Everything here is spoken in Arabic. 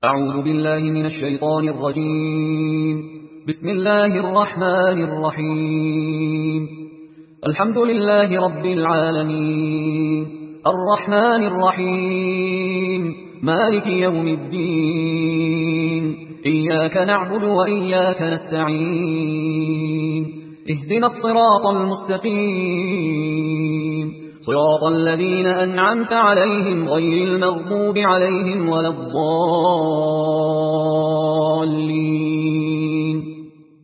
أعوذ بالله من الشيطان الرجيم. بسم الله الرحمن الرحيم. الحمد لله رب العالمين، الرحمن الرحيم، مالك يوم الدين. إياك نعبد وإياك نستعين. اهدنا الصراط المستقيم، صراط الذين أنعمت عليهم غير المغضوب عليهم ولا الضالين.